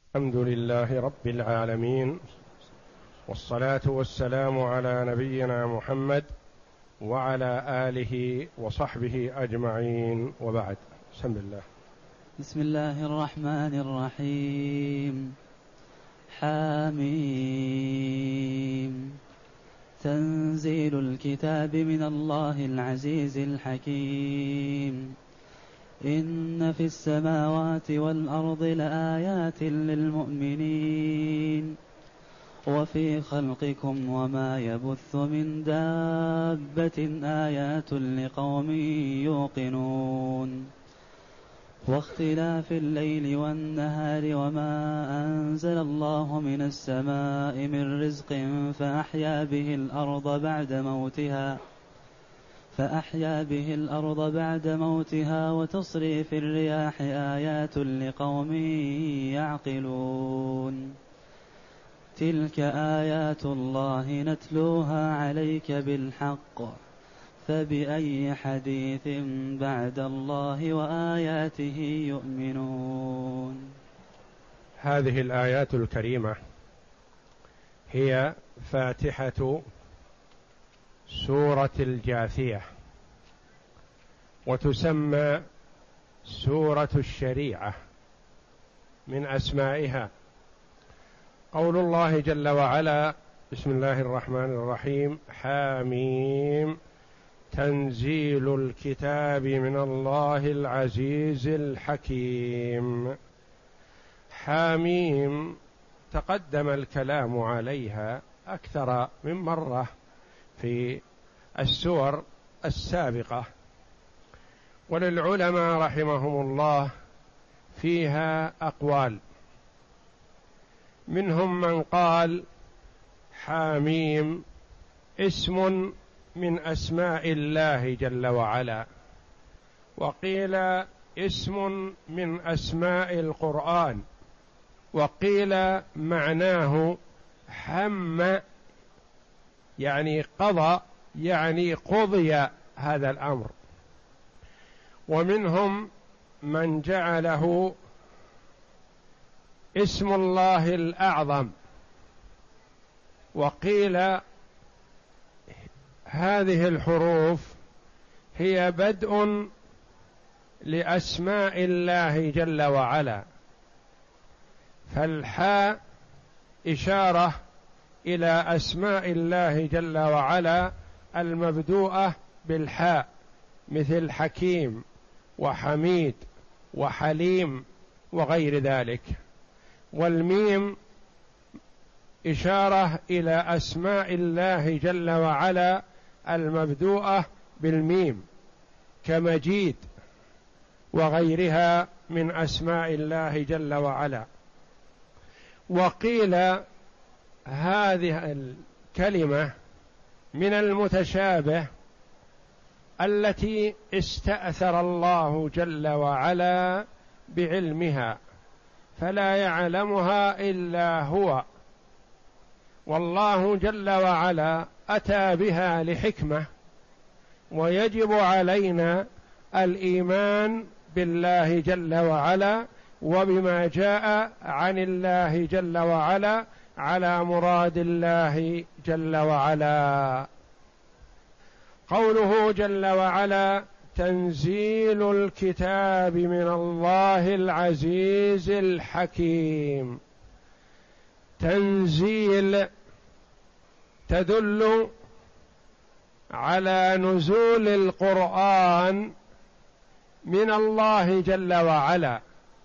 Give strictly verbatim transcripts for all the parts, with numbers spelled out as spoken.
الحمد لله رب العالمين، والصلاة والسلام على نبينا محمد وعلى آله وصحبه أجمعين، وبعد. بسم الله. بسم الله الرحمن الرحيم. حاميم. تنزيل الكتاب من الله العزيز الحكيم. إن في السماوات والأرض لآيات للمؤمنين وفي خلقكم وما يبث من دابة آيات لقوم يوقنون. واختلاف الليل والنهار وما أنزل الله من السماء من رزق فأحيا به الأرض بعد موتها فأحيا به الأرض بعد موتها وتصريف الرياح آيات لقوم يعقلون. تلك آيات الله نتلوها عليك بالحق فبأي حديث بعد الله وآياته يؤمنون. هذه الآيات الكريمة هي فاتحة سورة الجاثية، وتسمى سورة الشريعة من أسمائها. قول الله جل وعلا: بسم الله الرحمن الرحيم. حاميم. تنزيل الكتاب من الله العزيز الحكيم. حاميم تقدم الكلام عليها أكثر من مرة في السور السابقة، وللعلماء رحمهم الله فيها أقوال. منهم من قال حاميم اسم من أسماء الله جل وعلا، وقيل اسم من أسماء القرآن، وقيل معناه حم يعني قضى، يعني قضي هذا الأمر. ومنهم من جعله اسم الله الأعظم، وقيل هذه الحروف هي بدء لأسماء الله جل وعلا، فالحاء إشارة إلى أسماء الله جل وعلا المبدوءة بالحاء، مثل حكيم وحميد وحليم وغير ذلك. والميم إشارة إلى أسماء الله جل وعلا المبدوءة بالميم، كمجيد وغيرها من أسماء الله جل وعلا. وقيل هذه الكلمة من المتشابه التي استأثر الله جل وعلا بعلمها، فلا يعلمها إلا هو، والله جل وعلا أتى بها لحكمة، ويجب علينا الإيمان بالله جل وعلا وبما جاء عن الله جل وعلا على مراد الله جل وعلا. قوله جل وعلا: تنزيل الكتاب من الله العزيز الحكيم. تنزيل تدل على نزول القرآن من الله جل وعلا،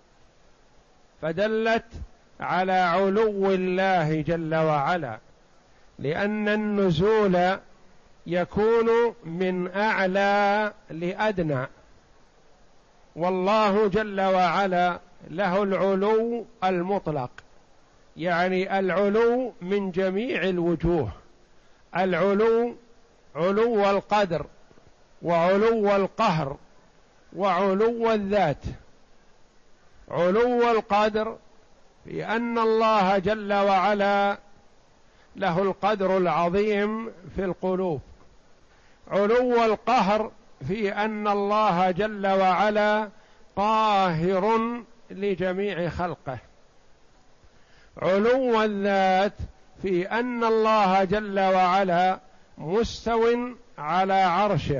فدلت على علو الله جل وعلا، لأن النزول يكون من أعلى لأدنى، والله جل وعلا له العلو المطلق، يعني العلو من جميع الوجوه. العلو علو القدر، وعلو القهر، وعلو الذات. علو القدر في أن الله جل وعلا له القدر العظيم في القلوب. علو القهر في أن الله جل وعلا قاهر لجميع خلقه، علو الذات في أن الله جل وعلا مستو على عرشه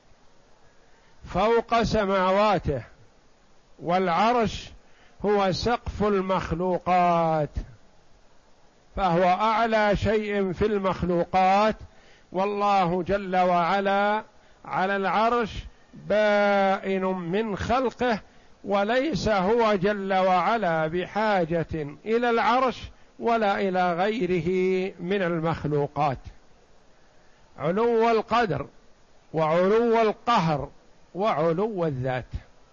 فوق سماواته، والعرش هو سقف المخلوقات، فهو أعلى شيء في المخلوقات، والله جل وعلا على العرش بائن من خلقه، وليس هو جل وعلا بحاجة إلى العرش ولا إلى غيره من المخلوقات. علو القدر وعلو القهر وعلو الذات،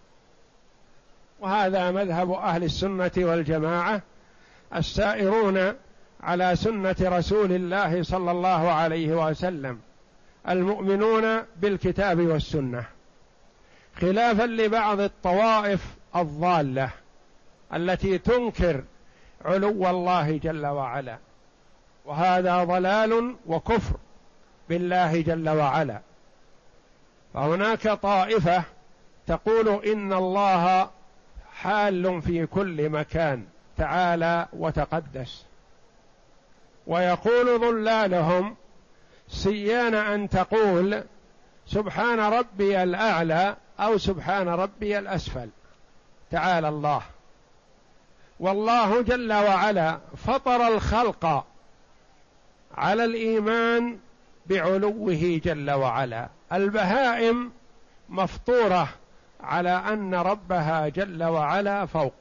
وهذا مذهب أهل السنة والجماعة السائرون على سنة رسول الله صلى الله عليه وسلم، المؤمنون بالكتاب والسنة، خلافا لبعض الطوائف الضالة التي تنكر علو الله جل وعلا، وهذا ضلال وكفر بالله جل وعلا. فهناك طائفة تقول إن الله حال في كل مكان تعالى وتقدس، ويقول ضلالهم سيان أن تقول سبحان ربي الأعلى أو سبحان ربي الأسفل، تعالى الله. والله جل وعلا فطر الخلق على الإيمان بعلوه جل وعلا، البهائم مفطورة على أن ربها جل وعلا فوق.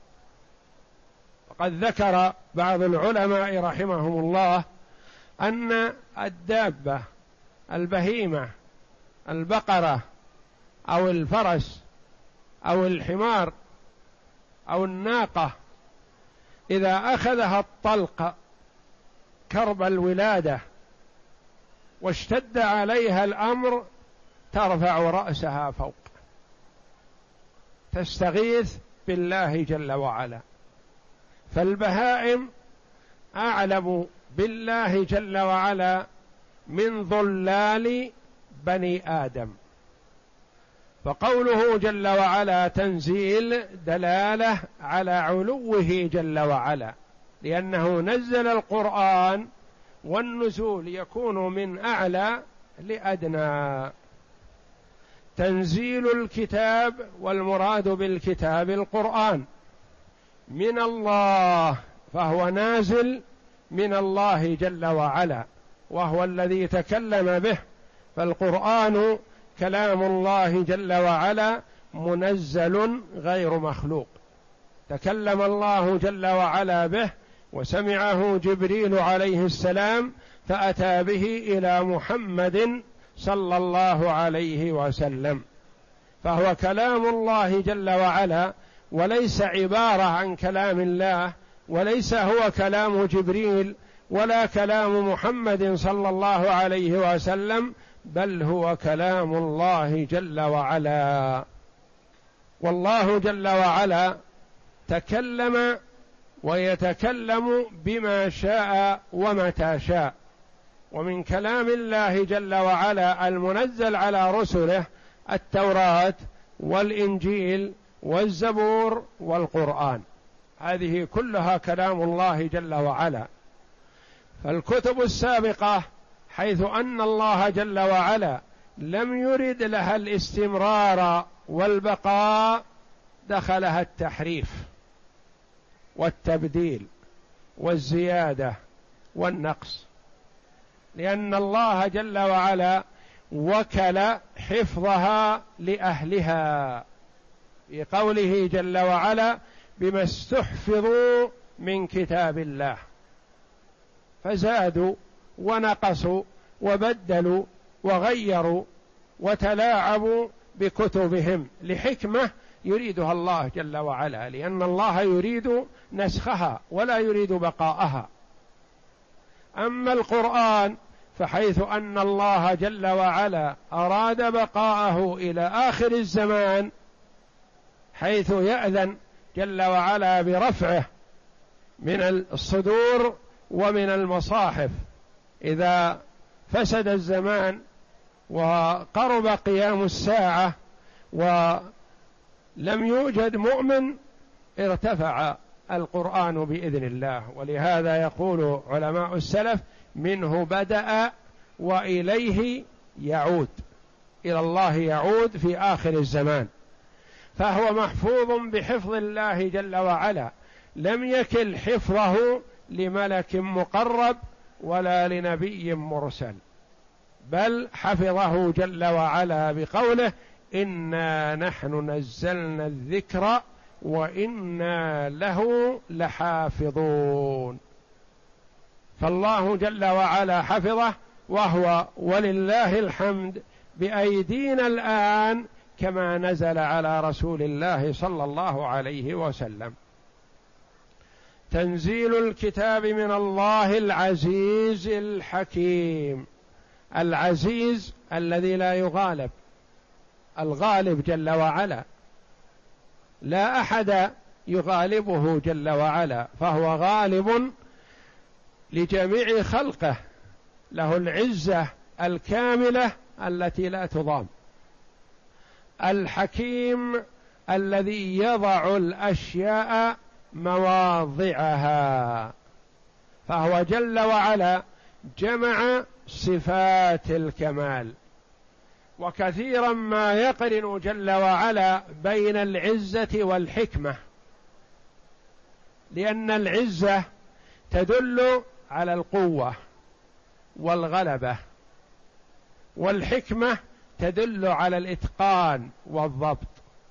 وقد ذكر بعض العلماء رحمهم الله أن الدابة البهيمة البقرة أو الفرس أو الحمار أو الناقة إذا أخذها الطلق كرب الولادة واشتد عليها الأمر ترفع رأسها فوق، تستغيث بالله جل وعلا. فالبهائم أعلم بالله جل وعلا من ضلال بني آدم، فقوله جل وعلا تنزيل دلالة على علوه جل وعلا، لأنه نزل القرآن والنزول يكون من أعلى لأدنى. تنزيل الكتاب، والمراد بالكتاب القرآن، من الله، فهو نازل من الله جل وعلا، وهو الذي تكلم به، فالقرآن كلام الله جل وعلا منزل غير مخلوق، تكلم الله جل وعلا به وسمعه جبريل عليه السلام فأتى به إلى محمد صلى الله عليه وسلم، فهو كلام الله جل وعلا، وليس عبارة عن كلام الله، وليس هو كلام جبريل ولا كلام محمد صلى الله عليه وسلم، بل هو كلام الله جل وعلا. والله جل وعلا تكلم ويتكلم بما شاء ومتى شاء، ومن كلام الله جل وعلا المنزل على رسله التوراة والإنجيل والزبور والقرآن، هذه كلها كلام الله جل وعلا. فالكتب السابقة حيث أن الله جل وعلا لم يرد لها الاستمرار والبقاء دخلها التحريف والتبديل والزيادة والنقص، لأن الله جل وعلا وكل حفظها لأهلها في قوله جل وعلا بما استحفظوا من كتاب الله، فزادوا ونقصوا وبدلوا وغيروا وتلاعبوا بكتبهم لحكمة يريدها الله جل وعلا، لأن الله يريد نسخها ولا يريد بقاءها. أما القرآن فحيث أن الله جل وعلا أراد بقاءه إلى آخر الزمان، حيث يأذن جل وعلا برفعه من الصدور ومن المصاحف إذا فسد الزمان وقرب قيام الساعة ولم يوجد مؤمن، ارتفع القرآن بإذن الله. ولهذا يقول علماء السلف: منه بدأ وإليه يعود، إلى الله يعود في آخر الزمان. فهو محفوظ بحفظ الله جل وعلا، لم يكل حفظه لملك مقرب ولا لنبي مرسل، بل حفظه جل وعلا بقوله: إنا نحن نزلنا الذكر وإنا له لحافظون. فالله جل وعلا حفظه، وهو ولله الحمد بأيدينا الآن، كما نزل على رسول الله صلى الله عليه وسلم. تنزيل الكتاب من الله العزيز الحكيم. العزيز الذي لا يغالب، الغالب جل وعلا، لا أحد يغالبه جل وعلا، فهو غالب لجميع خلقه، له العزة الكاملة التي لا تضام. الحكيم الذي يضع الأشياء مواضعها، فهو جل وعلا جمع صفات الكمال. وكثيرا ما يقرن جل وعلا بين العزة والحكمة، لأن العزة تدل على القوة والغلبة، والحكمة تدل على الإتقان والضبط.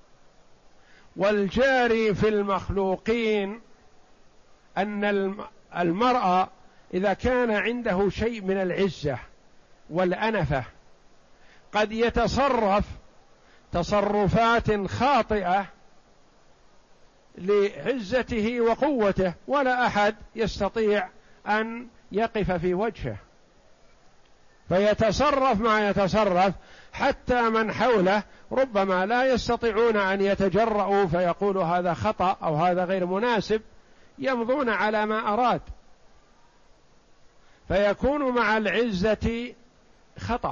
والجاري في المخلوقين أن المرء إذا كان عنده شيء من العزة والأنفة قد يتصرف تصرفات خاطئة لعزته وقوته، ولا أحد يستطيع أن يقف في وجهه، فيتصرف ما يتصرف، حتى من حوله ربما لا يستطيعون أن يتجرؤوا فيقولوا هذا خطأ أو هذا غير مناسب، يمضون على ما أراد، فيكون مع العزة خطأ.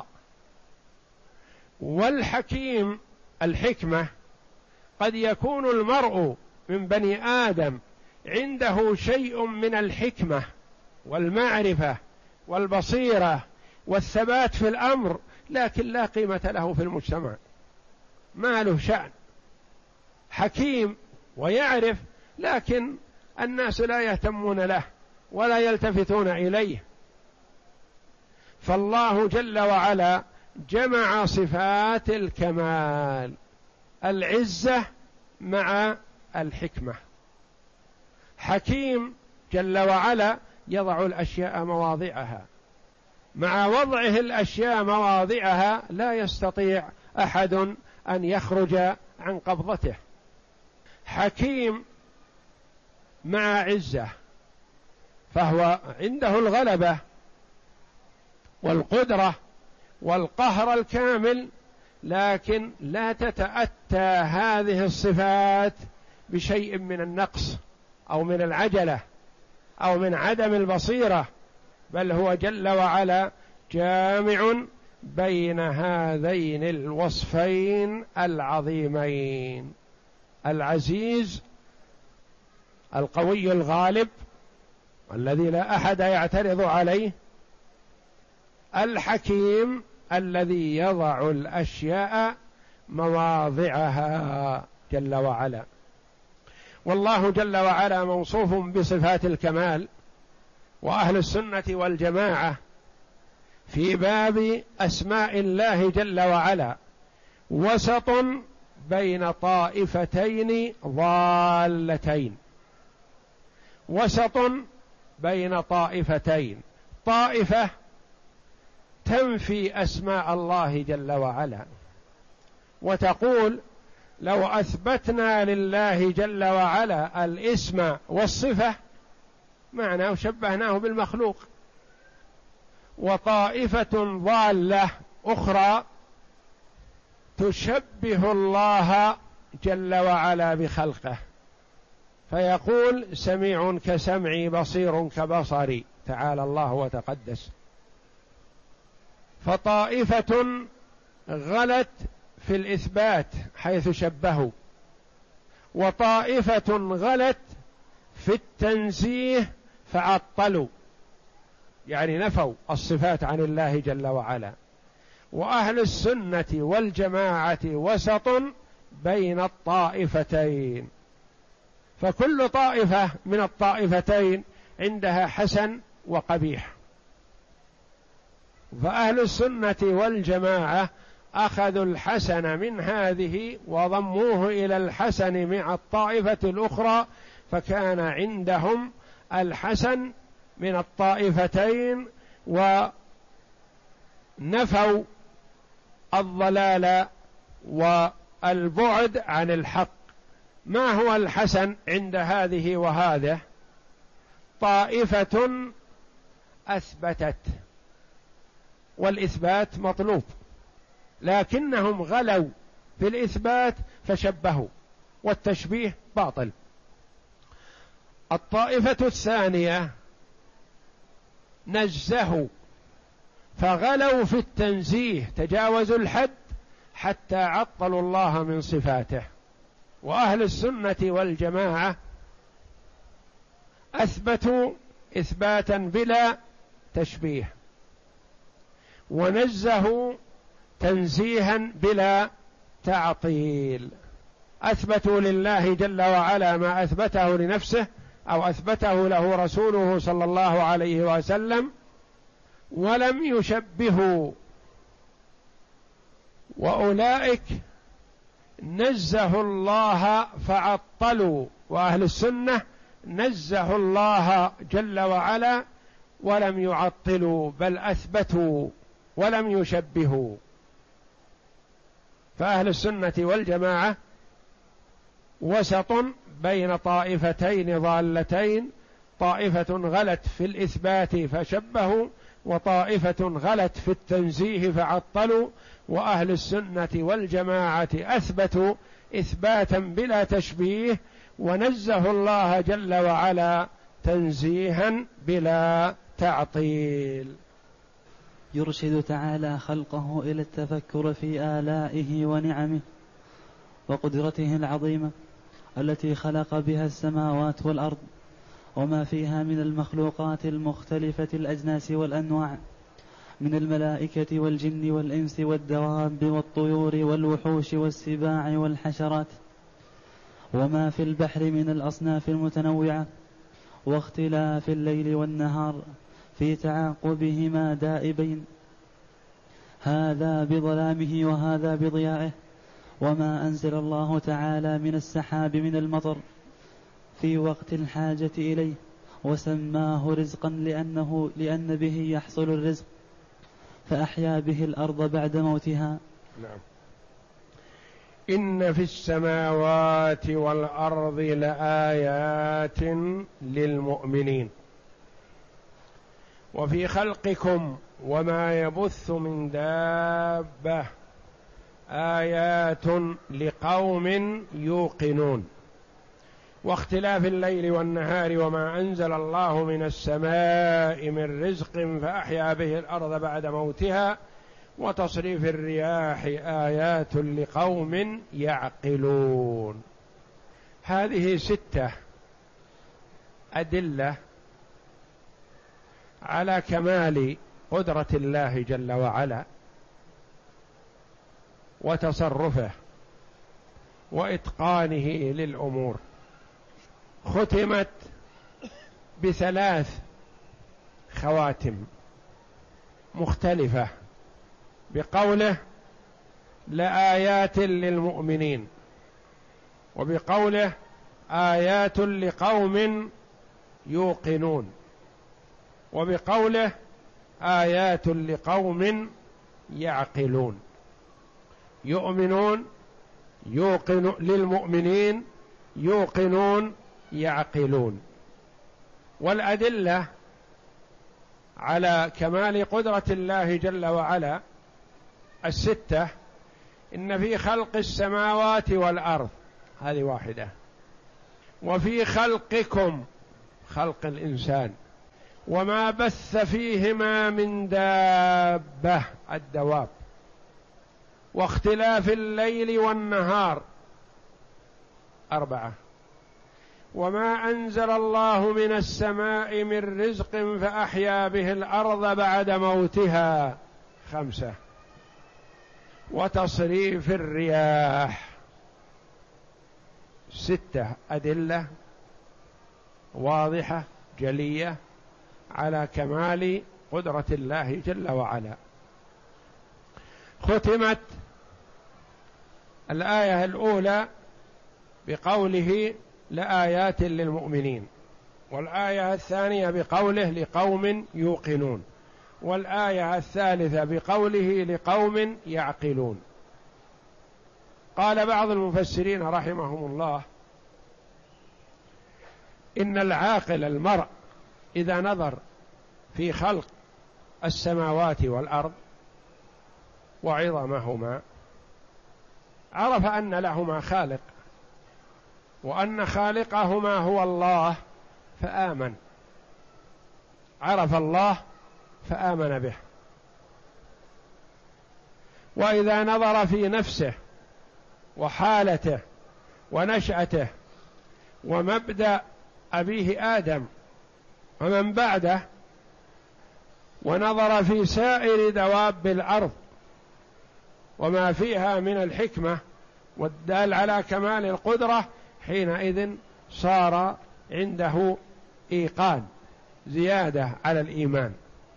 والحكيم الحكمة قد يكون المرء من بني آدم عنده شيء من الحكمة والمعرفة والبصيرة والثبات في الأمر، لكن لا قيمة له في المجتمع، ما له شأن. حكيم ويعرف، لكن الناس لا يهتمون له ولا يلتفتون إليه. فالله جل وعلا جمع صفات الكمال، العزة مع الحكمة. حكيم جل وعلا يضع الأشياء مواضعها، مع وضعه الأشياء مواضعها لا يستطيع أحد أن يخرج عن قبضته. حكيم مع عزة، فهو عنده الغلبة والقدرة والقهر الكامل، لكن لا تتأتى هذه الصفات بشيء من النقص أو من العجلة أو من عدم البصيرة، بل هو جل وعلا جامع بين هذين الوصفين العظيمين: العزيز القوي الغالب الذي لا أحد يعترض عليه، الحكيم الذي يضع الأشياء مواضعها جل وعلا. والله جل وعلا موصوف بصفات الكمال، وأهل السنة والجماعة في باب أسماء الله جل وعلا وسط بين طائفتين ضالتين، وسط بين طائفتين، طائفة تنفي أسماء الله جل وعلا وتقول لو أثبتنا لله جل وعلا الاسم والصفة معناه شبهناه بالمخلوق، وطائفة ضالة أخرى تشبه الله جل وعلا بخلقه، فيقول سميع كسمعي بصير كبصري، تعالى الله وتقدس. فطائفة غلت في الإثبات حيث شبهوا، وطائفة غلت في التنزيه فعطلوا، يعني نفوا الصفات عن الله جل وعلا. وأهل السنة والجماعة وسط بين الطائفتين، فكل طائفة من الطائفتين عندها حسن وقبيح، فأهل السنة والجماعة أخذوا الحسن من هذه وضموه إلى الحسن مع الطائفة الأخرى، فكان عندهم الحسن من الطائفتين ونفوا الضلال والبعد عن الحق. ما هو الحسن عند هذه وهذه؟ طائفة أثبتت، والإثبات مطلوب، لكنهم غلوا في الإثبات فشبهوا، والتشبيه باطل. الطائفة الثانية نزهوا فغلوا في التنزيه، تجاوزوا الحد حتى عطلوا الله من صفاته. وأهل السنة والجماعة أثبتوا إثباتا بلا تشبيه، ونزهوا تنزيها بلا تعطيل. أثبتوا لله جل وعلا ما أثبته لنفسه أو أثبته له رسوله صلى الله عليه وسلم، ولم يشبهوا. وأولئك نزهوا الله فعطلوا، وأهل السنة نزهوا الله جل وعلا ولم يعطلوا، بل أثبتوا ولم يشبهوا. فأهل السنة والجماعة وسط بين طائفتين ضالتين، طائفة غلت في الإثبات فشبهوا، وطائفة غلت في التنزيه فعطلوا. وأهل السنة والجماعة أثبتوا إثباتا بلا تشبيه، ونزهوا الله جل وعلا تنزيها بلا تعطيل. يرشد تعالى خلقه إلى التفكر في آلائه ونعمه وقدرته العظيمة التي خلق بها السماوات والأرض وما فيها من المخلوقات المختلفة الأجناس والأنواع، من الملائكة والجن والإنس والدواب والطيور والوحوش والسباع والحشرات، وما في البحر من الأصناف المتنوعة، واختلاف الليل والنهار في تعاقبهما دائبين، هذا بظلامه وهذا بضيائه. وما أنزل الله تعالى من السحاب من المطر في وقت الحاجة إليه، وسماه رزقا لأنه لأن به يحصل الرزق، فأحيا به الأرض بعد موتها. نعم. إن في السماوات والأرض لآيات للمؤمنين وفي خلقكم وما يبث من دابة آيات لقوم يوقنون. واختلاف الليل والنهار وما أنزل الله من السماء من رزق فأحيا به الأرض بعد موتها وتصريف الرياح آيات لقوم يعقلون. هذه ستة أدلة على كمال قدرة الله جل وعلا وتصرفه وإتقانه للأمور. ختمت بثلاث خواتم مختلفة بقوله لآيات للمؤمنين، وبقوله آيات لقوم يوقنون، وبقوله آيات لقوم يعقلون. يؤمنون، يوقن للمؤمنين، يوقنون، يعقلون. والأدلة على كمال قدرة الله جل وعلا الستة: إن في خلق السماوات والأرض، هذه واحدة، وفي خلقكم، خلق الإنسان، وما بث فيهما من دابة، الدواب، واختلاف الليل والنهار، أربعة، وما أنزل الله من السماء من رزق فأحيا به الأرض بعد موتها خمسة، وتصريف الرياح ستة أدلة واضحة جلية على كمال قدرة الله جل وعلا. ختمت الآية الأولى بقوله لآيات للمؤمنين، والآية الثانية بقوله لقوم يوقنون، والآية الثالثة بقوله لقوم يعقلون. قال بعض المفسرين رحمهم الله إن العاقل المرء إذا نظر في خلق السماوات والأرض وعظمهما عرف أن لهما خالق، وأن خالقهما هو الله فآمن، عرف الله فآمن به. وإذا نظر في نفسه وحالته ونشأته ومبدأ أبيه آدم ومن بعده، ونظر في سائر دواب الأرض وما فيها من الحكمة والدال على كمال القدرة، حينئذ صار عنده إيقان زيادة على الإيمان.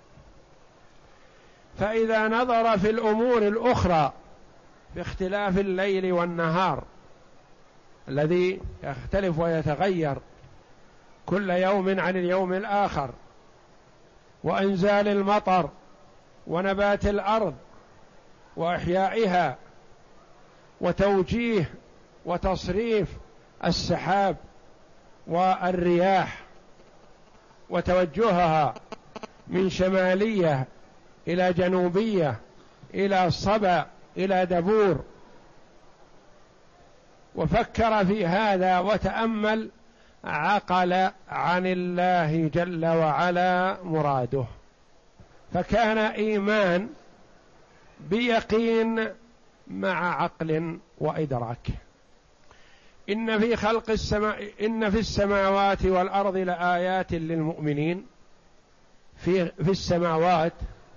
فإذا نظر في الأمور الأخرى في اختلاف الليل والنهار الذي يختلف ويتغير كل يوم عن اليوم الآخر، وإنزال المطر ونبات الأرض وإحيائها وتوجيه وتصريف السحاب والرياح وتوجهها من شمالية إلى جنوبية إلى صبا إلى دبور، وفكر في هذا وتأمل، عقل عن الله جل وعلا مراده، فكان إيمان بيقين مع عقل وإدراك. إن في خلق السماء إن في السماوات والأرض لآيات للمؤمنين. في في السماوات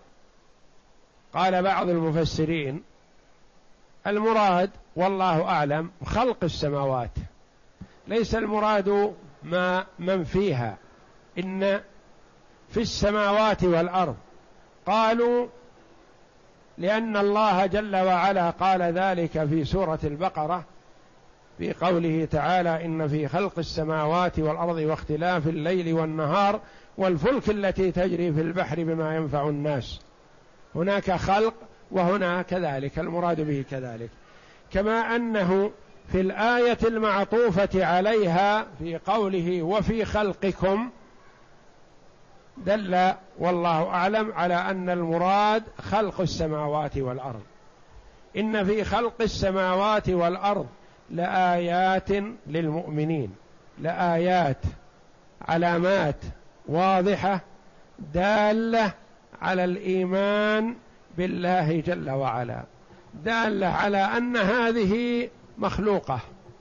قال بعض المفسرين المراد والله أعلم خلق السماوات، ليس المراد ما من فيها. إن في السماوات والأرض قالوا لأن الله جل وعلا قال ذلك في سورة البقرة في قوله تعالى إن في خلق السماوات والأرض واختلاف الليل والنهار والفلك التي تجري في البحر بما ينفع الناس. هناك خلق وهنا كذلك المراد به كذلك، كما أنه في الآية المعطوفة عليها في قوله وفي خلقكم دل والله أعلم على أن المراد خلق السماوات والأرض. إن في خلق السماوات والأرض لآيات للمؤمنين، لآيات علامات واضحة دالة على الإيمان بالله جل وعلا، دالة على أن هذه مخلوقة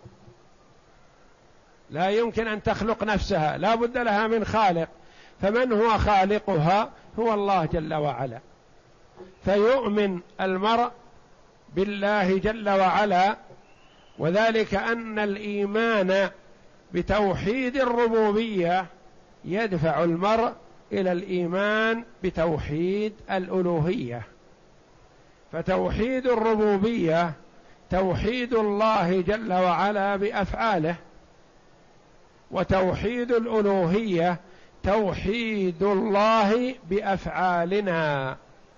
لا يمكن أن تخلق نفسها، لا بد لها من خالق، فمن هو خالقها؟ هو الله جل وعلا. فيؤمن المرء بالله جل وعلا، وذلك أن الإيمان بتوحيد الربوبية يدفع المرء إلى الإيمان بتوحيد الألوهية. فتوحيد الربوبية توحيد الله جل وعلا بأفعاله، وتوحيد الألوهية توحيد الله بأفعالنا.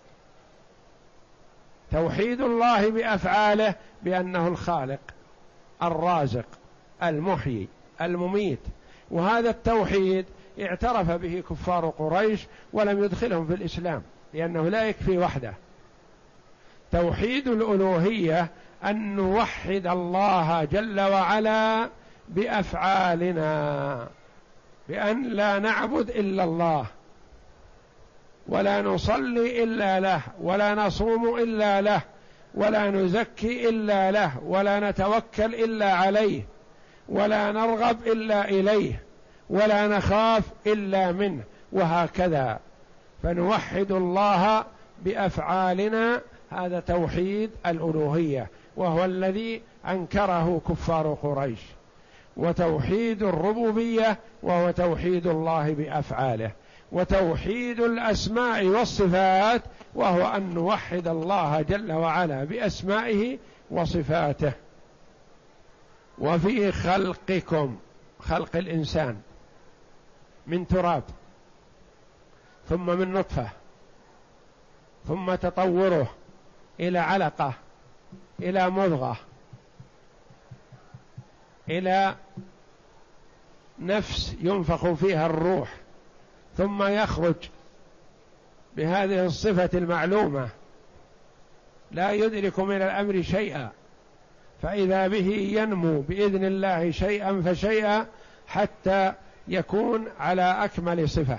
توحيد الله بأفعاله بأنه الخالق الرازق المحيي المميت، وهذا التوحيد اعترف به كفار قريش ولم يدخلهم في الإسلام لأنه لا يكفي وحده. توحيد الألوهية أن نوحد الله جل وعلا بأفعالنا، بأن لا نعبد إلا الله، ولا نصلي إلا له، ولا نصوم إلا له، ولا نزكي إلا له، ولا نتوكل إلا عليه، ولا نرغب إلا إليه ولا نخاف إلا منه، وهكذا. فنوحد الله بأفعالنا، هذا توحيد الألوهية، وهو الذي أنكره كفار قريش. وتوحيد الربوبية وهو توحيد الله بأفعاله. وتوحيد الأسماء والصفات وهو أن نوحد الله جل وعلا بأسمائه وصفاته. وفي خلقكم، خلق الإنسان من تراب ثم من نطفة ثم تطوره إلى علقة إلى مضغة إلى نفس ينفخ فيها الروح، ثم يخرج بهذه الصفة المعلومة لا يدرك من الأمر شيئا، فإذا به ينمو بإذن الله شيئا فشيئا حتى يكون على أكمل صفة.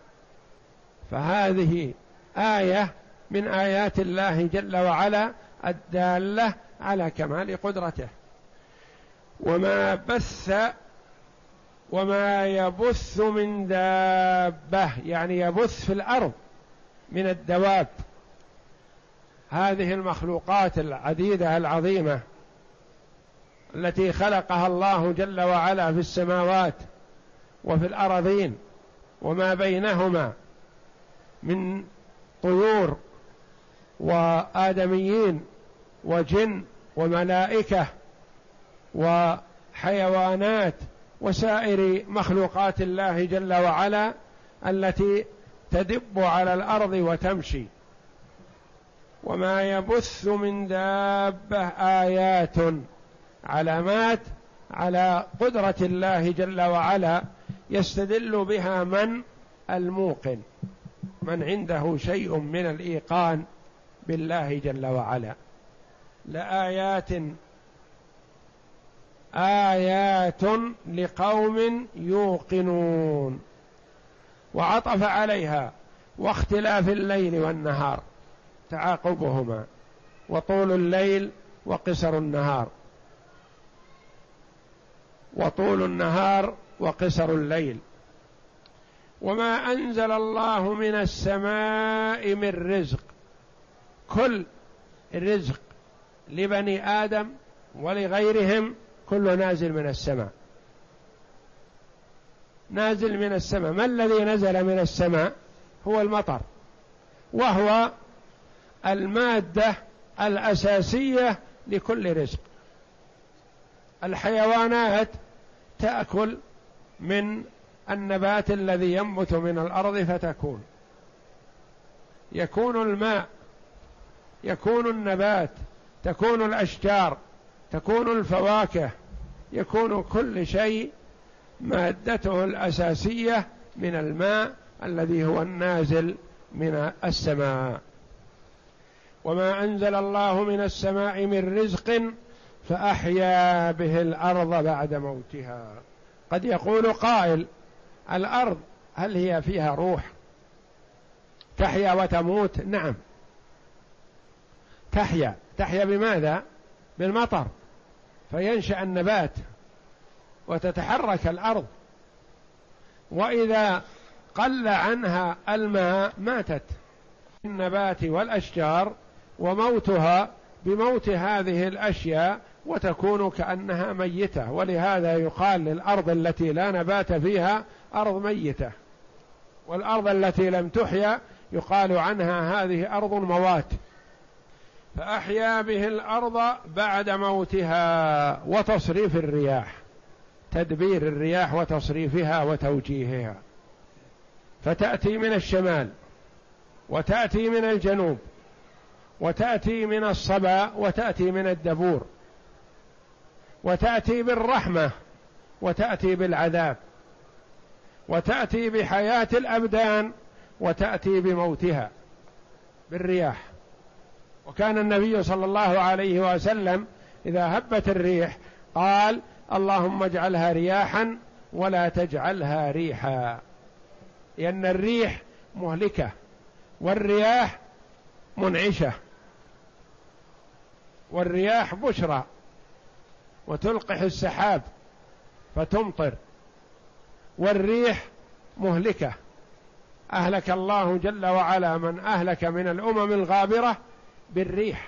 فهذه آية من آيات الله جل وعلا الدالة على كمال قدرته. وما بث وما يبث من دابة، يعني يبث في الأرض من الدواب، هذه المخلوقات العديدة العظيمة التي خلقها الله جل وعلا في السماوات وفي الأراضين وما بينهما من طيور وآدميين وجن وملائكة وحيوانات وسائر مخلوقات الله جل وعلا التي تدب على الأرض وتمشي. وما يبث من دابة آيات، علامات على قدرة الله جل وعلا يستدل بها من الموقن، من عنده شيء من الإيقان بالله جل وعلا. لآيات آيات لقوم يوقنون. وعطف عليها واختلاف الليل والنهار، تعاقبهما، وطول الليل وقصر النهار، وطول النهار وقصر الليل. وما أنزل الله من السماء من رزق، كل الرزق لبني آدم ولغيرهم كله نازل من السماء، نازل من السماء. ما الذي نزل من السماء؟ هو المطر، وهو المادة الأساسية لكل رزق. الحيوانات تأكل من النبات الذي ينبت من الأرض فتكون، يكون الماء، يكون النبات، تكون الأشجار، تكون الفواكه، يكون كل شيء مادته الأساسية من الماء الذي هو النازل من السماء. وما أنزل الله من السماء من رزق فأحيا به الأرض بعد موتها. قد يقول قائل: الأرض هل هي فيها روح تحيا وتموت؟ نعم تحيا. تحيا بماذا؟ بالمطر، فينشأ النبات وتتحرك الأرض، وإذا قل عنها الماء ماتت النبات والأشجار، وموتها بموت هذه الأشياء وتكون كأنها ميتة. ولهذا يقال للأرض التي لا نبات فيها أرض ميتة، والأرض التي لم تحيا يقال عنها هذه أرض موات. فأحيا به الأرض بعد موتها. وتصريف الرياح، تدبير الرياح وتصريفها وتوجيهها، فتأتي من الشمال وتأتي من الجنوب وتأتي من الصبا وتأتي من الدبور، وتأتي بالرحمة وتأتي بالعذاب، وتأتي بحياة الأبدان وتأتي بموتها بالرياح. وكان النبي صلى الله عليه وسلم إذا هبت الريح قال: اللهم اجعلها رياحا ولا تجعلها ريحا، لأن الريح مهلكة والرياح منعشة، والرياح بشرى وتلقح السحاب فتمطر، والريح مهلكة، أهلك الله جل وعلا من أهلك من الأمم الغابرة بالريح.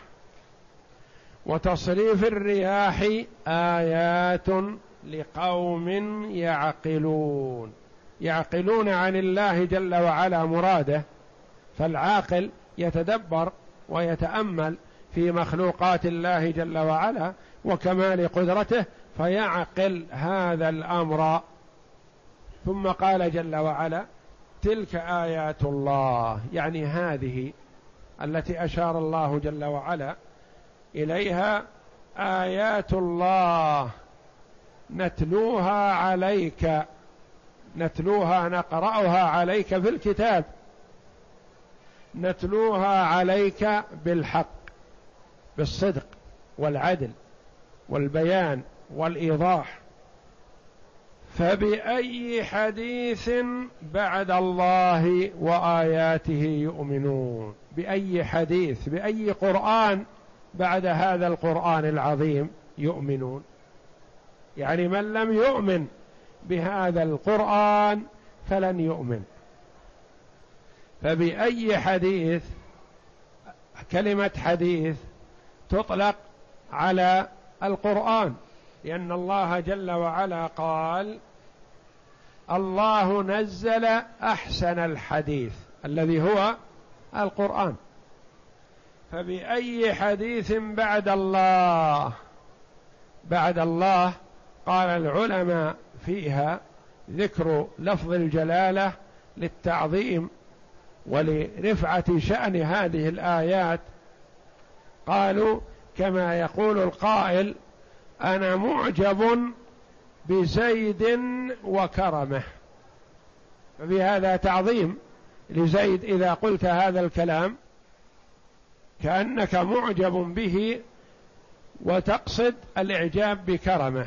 وتصريف الرياح آيات لقوم يعقلون، يعقلون عن الله جل وعلا مراده، فالعاقل يتدبر ويتأمل في مخلوقات الله جل وعلا وكمال قدرته فيعقل هذا الأمر. ثم قال جل وعلا: تلك آيات الله، يعني هذه التي أشار الله جل وعلا إليها آيات الله نتلوها عليك، نتلوها نقرأها عليك في الكتاب، نتلوها عليك بالحق، بالصدق والعدل والبيان والإيضاح. فبأي حديث بعد الله وآياته يؤمنون؟ بأي حديث، بأي قرآن بعد هذا القرآن العظيم يؤمنون؟ يعني من لم يؤمن بهذا القرآن فلن يؤمن. فبأي حديث، كلمة حديث تطلق على القرآن، لأن الله جل وعلا قال: الله نزل أحسن الحديث الذي هو القرآن. فبأي حديث بعد الله، بعد الله قال العلماء فيها ذكر لفظ الجلالة للتعظيم ولرفعة شأن هذه الآيات. قالوا كما يقول القائل: أنا معجب بزيد وكرمه، فبهذا تعظيم لزيد إذا قلت هذا الكلام كأنك معجب به وتقصد الإعجاب بكرمه.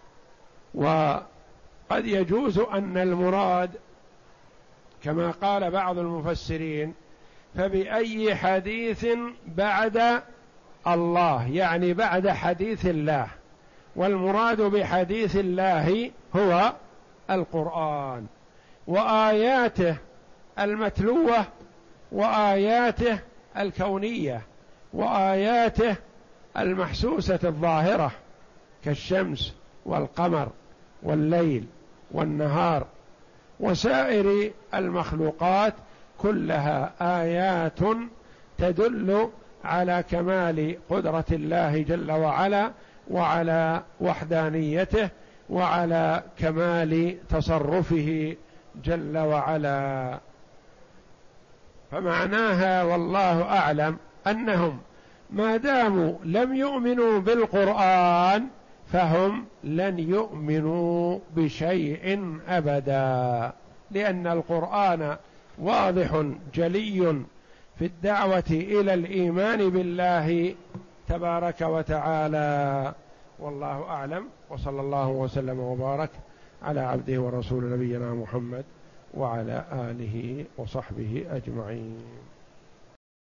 وقد يجوز أن المراد كما قال بعض المفسرين: فبأي حديث بعد الله، يعني بعد حديث الله، والمراد بحديث الله هو القرآن وآياته المتلوة وآياته الكونية وآياته المحسوسة الظاهرة كالشمس والقمر والليل والنهار وسائر المخلوقات، كلها آيات تدل على كمال قدرة الله جل وعلا وعلى وحدانيته وعلى كمال تصرفه جل وعلا. فمعناها والله أعلم أنهم ما داموا لم يؤمنوا بالقرآن فهم لن يؤمنوا بشيء أبدا، لأن القرآن واضح جلي في الدعوة إلى الإيمان بالله تبارك وتعالى. والله أعلم، وصلى الله وسلم وبارك على عبده ورسول نبينا محمد وعلى آله وصحبه أجمعين.